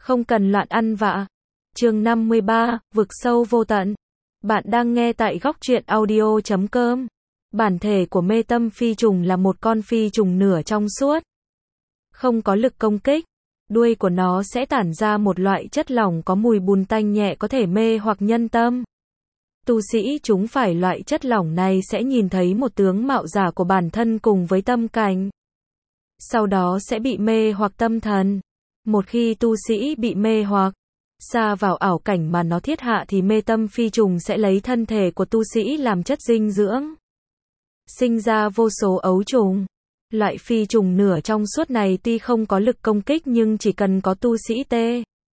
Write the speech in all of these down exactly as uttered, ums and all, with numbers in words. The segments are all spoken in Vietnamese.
Không cần loạn ăn vạ. Chương năm mươi ba, vực sâu vô tận. Bạn đang nghe tại góc truyện audio chấm com. Bản thể của mê tâm phi trùng là một con phi trùng nửa trong suốt. Không có lực công kích. Đuôi của nó sẽ tản ra một loại chất lỏng có mùi bùn tanh nhẹ có thể mê hoặc nhân tâm. Tu sĩ chúng phải loại chất lỏng này sẽ nhìn thấy một tướng mạo giả của bản thân cùng với tâm cảnh. Sau đó sẽ bị mê hoặc tâm thần. Một khi tu sĩ bị mê hoặc, xa vào ảo cảnh mà nó thiết hạ thì mê tâm phi trùng sẽ lấy thân thể của tu sĩ làm chất dinh dưỡng. Sinh ra vô số ấu trùng. Loại phi trùng nửa trong suốt này tuy không có lực công kích nhưng chỉ cần có tu sĩ T.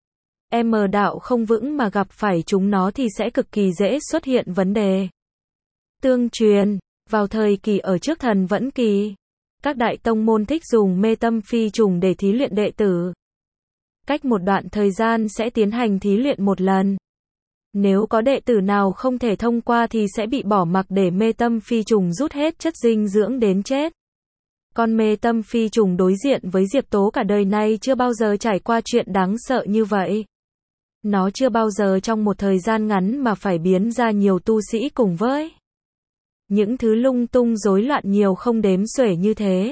M đạo không vững mà gặp phải chúng nó thì sẽ cực kỳ dễ xuất hiện vấn đề. Tương truyền, vào thời kỳ ở trước thần vẫn kỳ, các đại tông môn thích dùng mê tâm phi trùng để thí luyện đệ tử. Cách một đoạn thời gian sẽ tiến hành thí luyện một lần. Nếu có đệ tử nào không thể thông qua thì sẽ bị bỏ mặc để mê tâm phi trùng rút hết chất dinh dưỡng đến chết. Con mê tâm phi trùng đối diện với Diệp Tố cả đời này chưa bao giờ trải qua chuyện đáng sợ như vậy. Nó chưa bao giờ trong một thời gian ngắn mà phải biến ra nhiều tu sĩ cùng với những thứ lung tung rối loạn nhiều không đếm xuể như thế.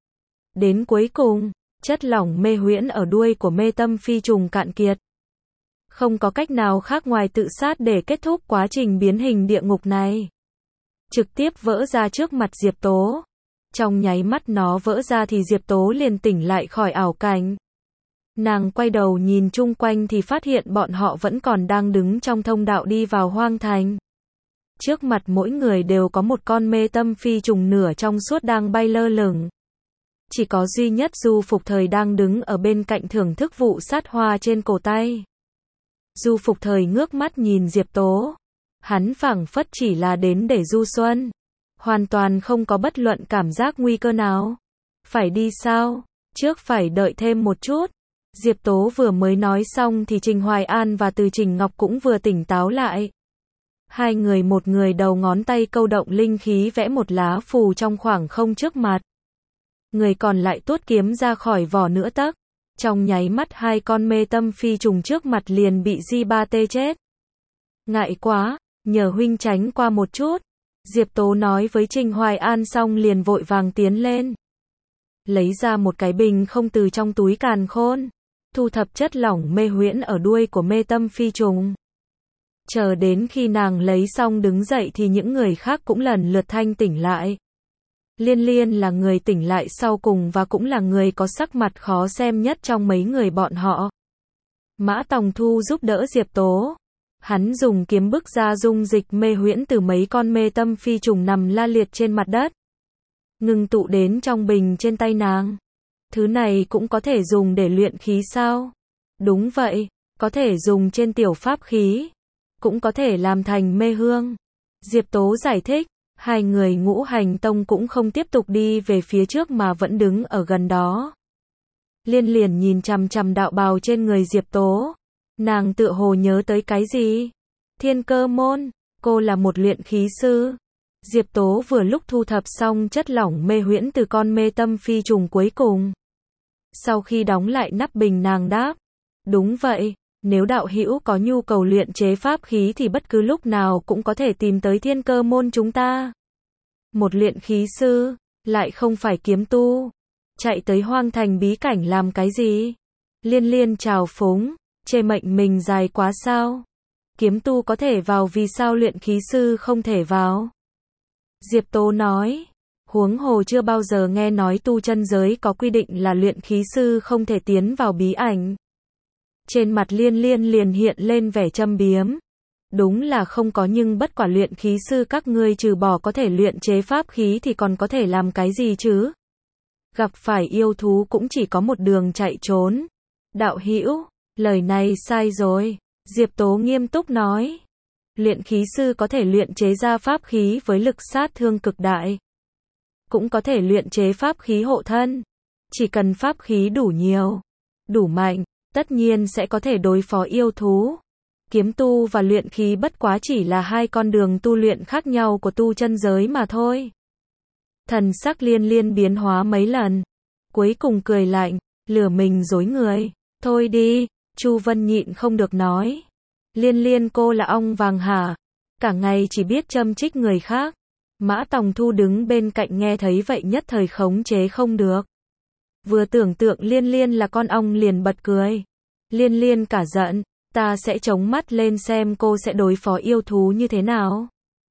Đến cuối cùng, chất lỏng mê huyễn ở đuôi của mê tâm phi trùng cạn kiệt. Không có cách nào khác ngoài tự sát để kết thúc quá trình biến hình địa ngục này. Trực tiếp vỡ ra trước mặt Diệp Tố. Trong nháy mắt nó vỡ ra thì Diệp Tố liền tỉnh lại khỏi ảo cảnh. Nàng quay đầu nhìn chung quanh thì phát hiện bọn họ vẫn còn đang đứng trong thông đạo đi vào hoang thành. Trước mặt mỗi người đều có một con mê tâm phi trùng nửa trong suốt đang bay lơ lửng. Chỉ có duy nhất Du Phục Thời đang đứng ở bên cạnh thưởng thức vụ sát hoa trên cổ tay. Du Phục Thời ngước mắt nhìn Diệp Tố. Hắn phảng phất chỉ là đến để du xuân. Hoàn toàn không có bất luận cảm giác nguy cơ nào. Phải đi sao? Trước phải đợi thêm một chút. Diệp Tố vừa mới nói xong thì Trình Hoài An và Từ Trình Ngọc cũng vừa tỉnh táo lại. Hai người một người đầu ngón tay câu động linh khí vẽ một lá phù trong khoảng không trước mặt. Người còn lại tuốt kiếm ra khỏi vỏ nửa tấc. Trong nháy mắt hai con mê tâm phi trùng trước mặt liền bị Di Ba Tê chết. Ngại quá, nhờ huynh tránh qua một chút. Diệp Tố nói với Trình Hoài An xong liền vội vàng tiến lên. Lấy ra một cái bình không từ trong túi càn khôn. Thu thập chất lỏng mê huyễn ở đuôi của mê tâm phi trùng. Chờ đến khi nàng lấy xong đứng dậy thì những người khác cũng lần lượt thanh tỉnh lại. Liên Liên là người tỉnh lại sau cùng và cũng là người có sắc mặt khó xem nhất trong mấy người bọn họ. Mã Tòng Thu giúp đỡ Diệp Tố. Hắn dùng kiếm bức ra dung dịch mê huyễn từ mấy con mê tâm phi trùng nằm la liệt trên mặt đất. Ngừng tụ đến trong bình trên tay nàng. Thứ này cũng có thể dùng để luyện khí sao? Đúng vậy, có thể dùng trên tiểu pháp khí. Cũng có thể làm thành mê hương. Diệp Tố giải thích. Hai người Ngũ Hành Tông cũng không tiếp tục đi về phía trước mà vẫn đứng ở gần đó. Liên liền nhìn chằm chằm đạo bào trên người Diệp Tố. Nàng tựa hồ nhớ tới cái gì? Thiên Cơ Môn, cô là một luyện khí sư. Diệp Tố vừa lúc thu thập xong chất lỏng mê huyễn từ con mê tâm phi trùng cuối cùng. Sau khi đóng lại nắp bình nàng đáp. Đúng vậy, nếu đạo hữu có nhu cầu luyện chế pháp khí thì bất cứ lúc nào cũng có thể tìm tới Thiên Cơ Môn chúng ta. Một luyện khí sư, lại không phải kiếm tu. Chạy tới hoang thành bí cảnh làm cái gì? Liên Liên chào phúng, chê mệnh mình dài quá sao? Kiếm tu có thể vào vì sao luyện khí sư không thể vào? Diệp Tố nói, huống hồ chưa bao giờ nghe nói tu chân giới có quy định là luyện khí sư không thể tiến vào bí ảnh. Trên mặt Liên Liên liền hiện lên vẻ châm biếm. Đúng là không có nhưng bất quả luyện khí sư các ngươi trừ bỏ có thể luyện chế pháp khí thì còn có thể làm cái gì chứ? Gặp phải yêu thú cũng chỉ có một đường chạy trốn. Đạo hữu, lời này sai rồi. Diệp Tố nghiêm túc nói. Luyện khí sư có thể luyện chế ra pháp khí với lực sát thương cực đại. Cũng có thể luyện chế pháp khí hộ thân. Chỉ cần pháp khí đủ nhiều, đủ mạnh, tất nhiên sẽ có thể đối phó yêu thú. Kiếm tu và luyện khí bất quá chỉ là hai con đường tu luyện khác nhau của tu chân giới mà thôi. Thần sắc Liên Liên biến hóa mấy lần. Cuối cùng cười lạnh, lừa mình dối người. Thôi đi, Chu Vân nhịn không được nói. Liên Liên cô là ong vàng hả? Cả ngày chỉ biết châm chích người khác. Mã Tòng Thu đứng bên cạnh nghe thấy vậy nhất thời khống chế không được. Vừa tưởng tượng Liên Liên là con ong liền bật cười. Liên Liên cả giận, ta sẽ chống mắt lên xem cô sẽ đối phó yêu thú như thế nào.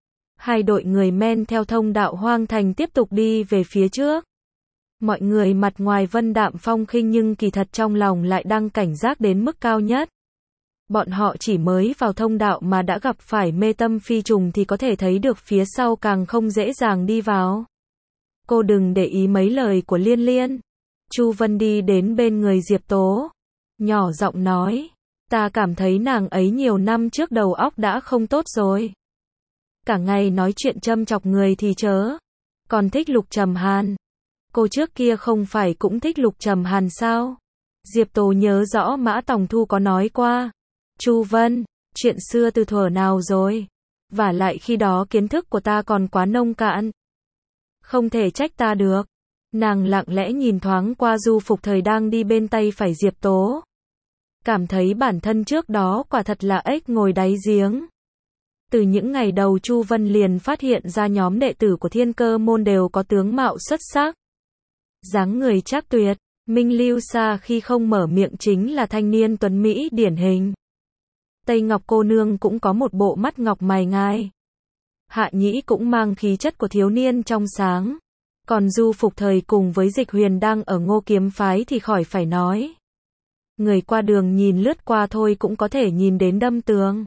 Hai đội người men theo thông đạo hoang thành tiếp tục đi về phía trước. Mọi người mặt ngoài vân đạm phong khinh nhưng kỳ thật trong lòng lại đang cảnh giác đến mức cao nhất. Bọn họ chỉ mới vào thông đạo mà đã gặp phải mê tâm phi trùng thì có thể thấy được phía sau càng không dễ dàng đi vào. Cô đừng để ý mấy lời của Liên Liên. Chu Vân đi đến bên người Diệp Tố. Nhỏ giọng nói. Ta cảm thấy nàng ấy nhiều năm trước đầu óc đã không tốt rồi. Cả ngày nói chuyện châm chọc người thì chớ. Còn thích Lục Trầm Hàn. Cô trước kia không phải cũng thích Lục Trầm Hàn sao? Diệp Tố nhớ rõ Mã Tòng Thu có nói qua. Chu Vân, chuyện xưa từ thuở nào rồi? Vả lại khi đó kiến thức của ta còn quá nông cạn. Không thể trách ta được. Nàng lặng lẽ nhìn thoáng qua Du Phục Thời đang đi bên tay phải Diệp Tố. Cảm thấy bản thân trước đó quả thật là ếch ngồi đáy giếng. Từ những ngày đầu Chu Vân liền phát hiện ra nhóm đệ tử của Thiên Cơ môn đều có tướng mạo xuất sắc. Dáng người trác tuyệt, Minh Lưu Sa khi không mở miệng chính là thanh niên tuấn Mỹ điển hình. Tây Ngọc cô nương cũng có một bộ mắt ngọc mày ngai. Hạ Nhĩ cũng mang khí chất của thiếu niên trong sáng. Còn Du Phục Thời cùng với Dịch Huyền đang ở Ngô Kiếm phái thì khỏi phải nói. Người qua đường nhìn lướt qua thôi cũng có thể nhìn đến đâm tường.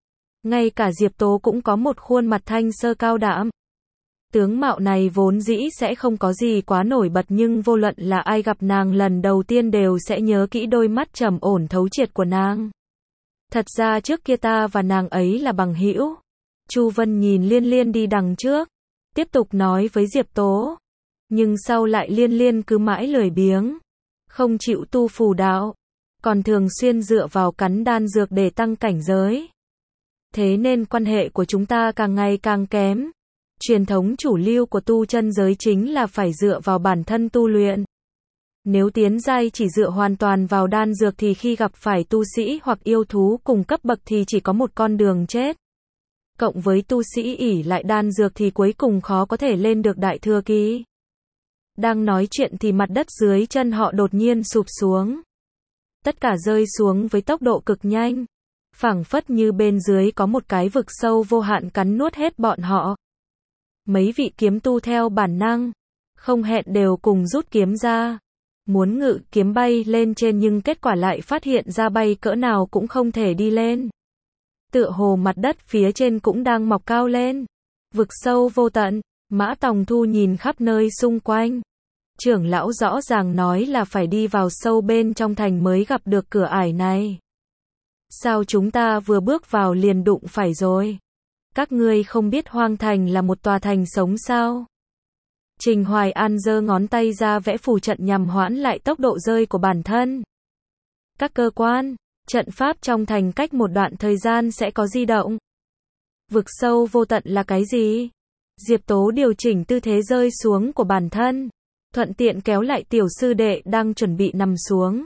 Ngay cả Diệp Tố cũng có một khuôn mặt thanh sơ cao đạm. Tướng mạo này vốn dĩ sẽ không có gì quá nổi bật nhưng vô luận là ai gặp nàng lần đầu tiên đều sẽ nhớ kỹ đôi mắt trầm ổn thấu triệt của nàng. Thật ra trước kia ta và nàng ấy là bằng hữu. Chu Vân nhìn Liên Liên đi đằng trước, tiếp tục nói với Diệp Tố. Nhưng sau lại Liên Liên cứ mãi lười biếng, không chịu tu phù đạo, còn thường xuyên dựa vào cắn đan dược để tăng cảnh giới. Thế nên quan hệ của chúng ta càng ngày càng kém. Truyền thống chủ lưu của tu chân giới chính là phải dựa vào bản thân tu luyện. Nếu tiến giai chỉ dựa hoàn toàn vào đan dược thì khi gặp phải tu sĩ hoặc yêu thú cùng cấp bậc thì chỉ có một con đường chết. Cộng với tu sĩ ỷ lại đan dược thì cuối cùng khó có thể lên được đại thừa kỳ. Đang nói chuyện thì mặt đất dưới chân họ đột nhiên sụp xuống. Tất cả rơi xuống với tốc độ cực nhanh. Phảng phất như bên dưới có một cái vực sâu vô hạn cắn nuốt hết bọn họ. Mấy vị kiếm tu theo bản năng, không hẹn đều cùng rút kiếm ra. Muốn ngự kiếm bay lên trên nhưng kết quả lại phát hiện ra bay cỡ nào cũng không thể đi lên. Tựa hồ mặt đất phía trên cũng đang mọc cao lên. Vực sâu vô tận, Mã Tòng Thu nhìn khắp nơi xung quanh. Trưởng lão rõ ràng nói là phải đi vào sâu bên trong thành mới gặp được cửa ải này. Sao chúng ta vừa bước vào liền đụng phải rồi? Các ngươi không biết Hoang Thành là một tòa thành sống sao? Trình Hoài An giơ ngón tay ra vẽ phù trận nhằm hoãn lại tốc độ rơi của bản thân. Các cơ quan, trận pháp trong thành cách một đoạn thời gian sẽ có di động. Vực sâu vô tận là cái gì? Diệp Tố điều chỉnh tư thế rơi xuống của bản thân, thuận tiện kéo lại tiểu sư đệ đang chuẩn bị nằm xuống.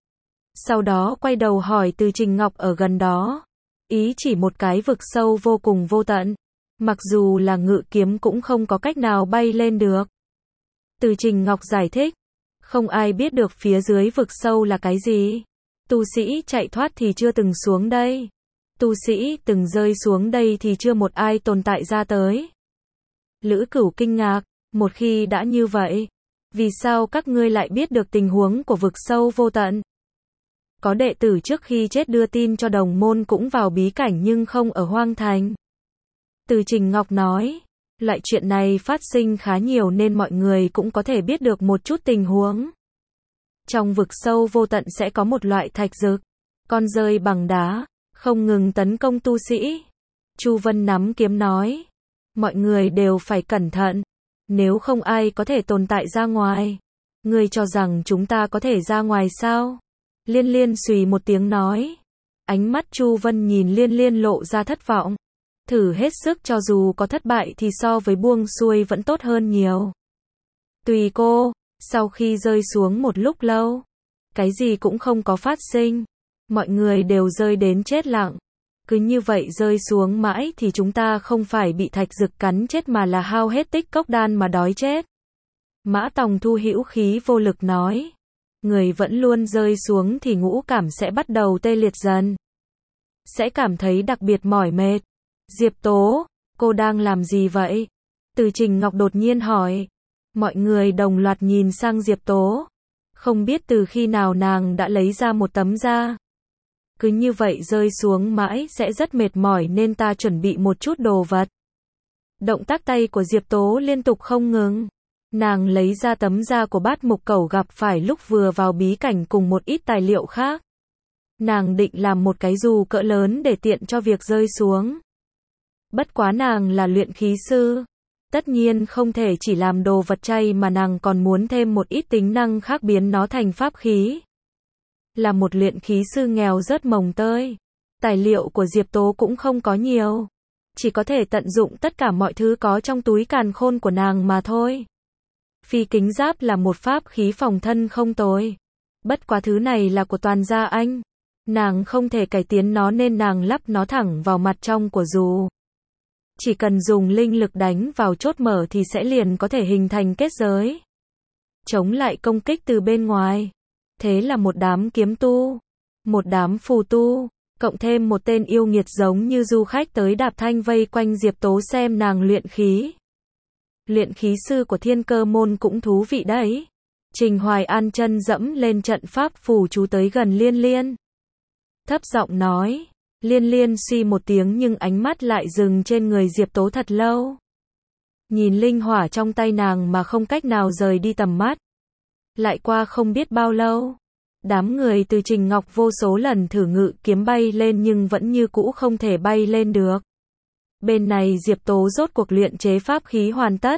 Sau đó quay đầu hỏi Từ Trình Ngọc ở gần đó. Ý chỉ một cái vực sâu vô cùng vô tận. Mặc dù là ngự kiếm cũng không có cách nào bay lên được. Từ Trình Ngọc giải thích. Không ai biết được phía dưới vực sâu là cái gì. Tu sĩ chạy thoát thì chưa từng xuống đây. Tu sĩ từng rơi xuống đây thì chưa một ai tồn tại ra tới. Lữ Cửu kinh ngạc. Một khi đã như vậy, vì sao các ngươi lại biết được tình huống của vực sâu vô tận? Có đệ tử trước khi chết đưa tin cho đồng môn cũng vào bí cảnh nhưng không ở Hoang Thành. Từ Trình Ngọc nói, loại chuyện này phát sinh khá nhiều nên mọi người cũng có thể biết được một chút tình huống. Trong vực sâu vô tận sẽ có một loại thạch dược, con rơi bằng đá, không ngừng tấn công tu sĩ. Chu Vân nắm kiếm nói, mọi người đều phải cẩn thận, nếu không ai có thể tồn tại ra ngoài. Ngươi cho rằng chúng ta có thể ra ngoài sao? Liên Liên xùy một tiếng nói. Ánh mắt Chu Vân nhìn Liên Liên lộ ra thất vọng. Thử hết sức cho dù có thất bại thì so với buông xuôi vẫn tốt hơn nhiều. Tùy cô, sau khi rơi xuống một lúc lâu, cái gì cũng không có phát sinh. Mọi người đều rơi đến chết lặng. Cứ như vậy rơi xuống mãi thì chúng ta không phải bị thạch dực cắn chết mà là hao hết tích cốc đan mà đói chết. Mã Tòng Thu hữu khí vô lực nói. Người vẫn luôn rơi xuống thì ngũ cảm sẽ bắt đầu tê liệt dần. Sẽ cảm thấy đặc biệt mỏi mệt. Diệp Tố, cô đang làm gì vậy? Từ Trình Ngọc đột nhiên hỏi. Mọi người đồng loạt nhìn sang Diệp Tố. Không biết từ khi nào nàng đã lấy ra một tấm da. Cứ như vậy rơi xuống mãi sẽ rất mệt mỏi nên ta chuẩn bị một chút đồ vật. Động tác tay của Diệp Tố liên tục không ngừng. Nàng lấy ra tấm da của Bát Mục Cẩu gặp phải lúc vừa vào bí cảnh cùng một ít tài liệu khác. Nàng định làm một cái dù cỡ lớn để tiện cho việc rơi xuống. Bất quá nàng là luyện khí sư. Tất nhiên không thể chỉ làm đồ vật chay mà nàng còn muốn thêm một ít tính năng khác biến nó thành pháp khí. Là một luyện khí sư nghèo rớt mồng tơi. Tài liệu của Diệp Tố cũng không có nhiều. Chỉ có thể tận dụng tất cả mọi thứ có trong túi càn khôn của nàng mà thôi. Phi kính giáp là một pháp khí phòng thân không tồi. Bất quá thứ này là của toàn gia anh. Nàng không thể cải tiến nó nên nàng lắp nó thẳng vào mặt trong của dù. Chỉ cần dùng linh lực đánh vào chốt mở thì sẽ liền có thể hình thành kết giới. Chống lại công kích từ bên ngoài. Thế là một đám kiếm tu, một đám phù tu, cộng thêm một tên yêu nghiệt giống như du khách tới đạp thanh vây quanh Diệp Tố xem nàng luyện khí. Luyện khí sư của Thiên Cơ môn cũng thú vị đấy. Trình Hoài An chân dẫm lên trận pháp phù chú tới gần Liên Liên. Thấp giọng nói, Liên Liên suy một tiếng nhưng ánh mắt lại dừng trên người Diệp Tố thật lâu. Nhìn linh hỏa trong tay nàng mà không cách nào rời đi tầm mắt. Lại qua không biết bao lâu, đám người từ Trình Ngọc vô số lần thử ngự kiếm bay lên nhưng vẫn như cũ không thể bay lên được. Bên này Diệp Tố rốt cuộc luyện chế pháp khí hoàn tất.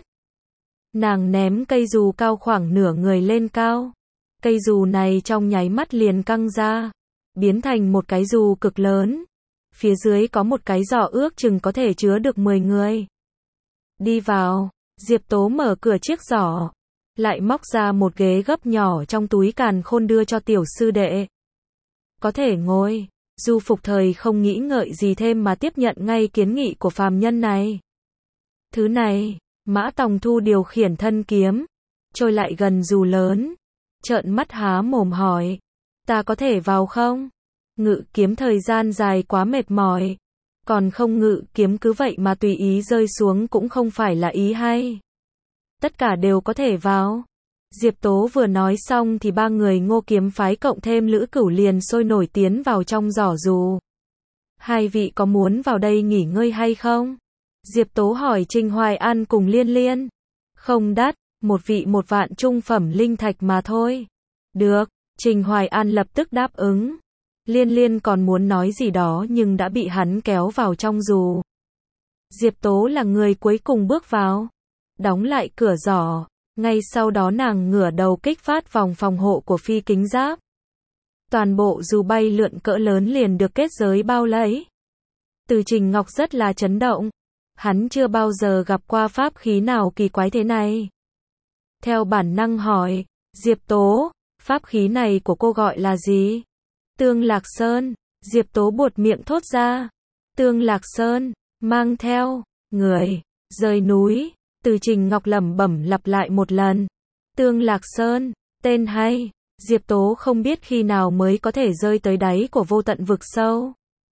Nàng ném cây dù cao khoảng nửa người lên cao. Cây dù này trong nháy mắt liền căng ra, biến thành một cái dù cực lớn. Phía dưới có một cái giỏ ước chừng có thể chứa được mười người. Đi vào, Diệp Tố mở cửa chiếc giỏ. Lại móc ra một ghế gấp nhỏ trong túi càn khôn đưa cho tiểu sư đệ. Có thể ngồi. Du Phục Thời không nghĩ ngợi gì thêm mà tiếp nhận ngay kiến nghị của phàm nhân này. Thứ này, Mã Tòng Thu điều khiển thân kiếm, trôi lại gần dù lớn, trợn mắt há mồm hỏi, ta có thể vào không? Ngự kiếm thời gian dài quá mệt mỏi, còn không ngự kiếm cứ vậy mà tùy ý rơi xuống cũng không phải là ý hay. Tất cả đều có thể vào. Diệp Tố vừa nói xong thì ba người Ngô kiếm phái cộng thêm Lữ Cửu liền sôi nổi tiến vào trong giỏ dù. Hai vị có muốn vào đây nghỉ ngơi hay không? Diệp Tố hỏi Trình Hoài An cùng Liên Liên. Không đắt, một vị một vạn trung phẩm linh thạch mà thôi. Được, Trình Hoài An lập tức đáp ứng. Liên Liên còn muốn nói gì đó nhưng đã bị hắn kéo vào trong dù. Diệp Tố là người cuối cùng bước vào. Đóng lại cửa giỏ. Ngay sau đó nàng ngửa đầu kích phát vòng phòng hộ của phi kính giáp. Toàn bộ dù bay lượn cỡ lớn liền được kết giới bao lấy. Từ Trình Ngọc rất là chấn động. Hắn chưa bao giờ gặp qua pháp khí nào kỳ quái thế này. Theo bản năng hỏi, Diệp Tố, pháp khí này của cô gọi là gì? Tương Lạc Sơn. Diệp Tố buột miệng thốt ra. Tương Lạc Sơn, mang theo, người, rời núi. Từ Trình Ngọc lẩm bẩm lặp lại một lần. Tương Lạc Sơn, tên hay. Diệp Tố không biết khi nào mới có thể rơi tới đáy của vô tận vực sâu.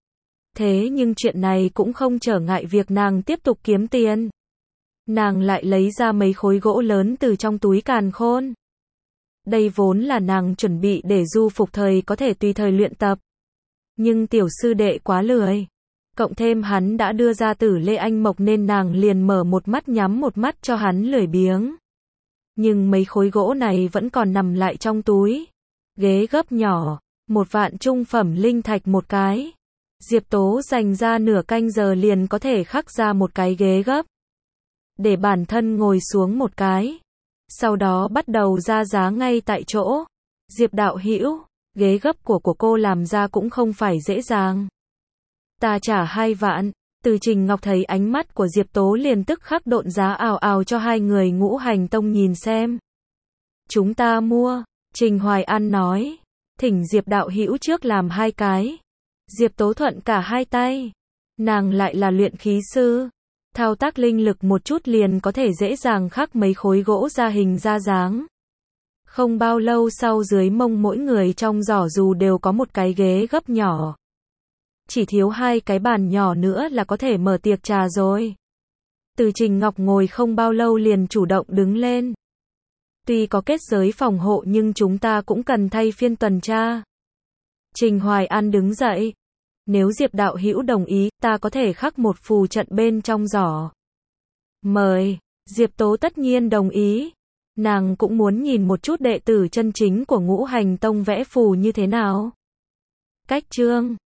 Thế nhưng chuyện này cũng không trở ngại việc nàng tiếp tục kiếm tiền. Nàng lại lấy ra mấy khối gỗ lớn từ trong túi càn khôn. Đây vốn là nàng chuẩn bị để Du Phục Thời có thể tùy thời luyện tập. Nhưng tiểu sư đệ quá lười. Cộng thêm hắn đã đưa ra Tử Lê Anh Mộc nên nàng liền mở một mắt nhắm một mắt cho hắn lười biếng. Nhưng mấy khối gỗ này vẫn còn nằm lại trong túi. Ghế gấp nhỏ, một vạn trung phẩm linh thạch một cái. Diệp Tố dành ra nửa canh giờ liền có thể khắc ra một cái ghế gấp. Để bản thân ngồi xuống một cái. Sau đó bắt đầu ra giá ngay tại chỗ. Diệp đạo hữu, ghế gấp của của cô làm ra cũng không phải dễ dàng. Ta trả hai vạn. Từ Trình Ngọc thấy ánh mắt của Diệp Tố liền tức khắc độn giá ào ào cho hai người Ngũ Hành Tông nhìn xem. Chúng ta mua. Trình Hoài An nói. Thỉnh Diệp đạo hữu trước làm hai cái. Diệp Tố thuận cả hai tay. Nàng lại là luyện khí sư. Thao tác linh lực một chút liền có thể dễ dàng khắc mấy khối gỗ ra hình ra dáng. Không bao lâu sau dưới mông mỗi người trong giỏ dù đều có một cái ghế gấp nhỏ. Chỉ thiếu hai cái bàn nhỏ nữa là có thể mở tiệc trà rồi. Từ Trình Ngọc ngồi không bao lâu liền chủ động đứng lên. Tuy có kết giới phòng hộ nhưng chúng ta cũng cần thay phiên tuần tra. Trình Hoài An đứng dậy. Nếu Diệp đạo hữu đồng ý, ta có thể khắc một phù trận bên trong giỏ. Mời. Diệp Tố tất nhiên đồng ý. Nàng cũng muốn nhìn một chút đệ tử chân chính của Ngũ Hành Tông vẽ phù như thế nào. Cách chương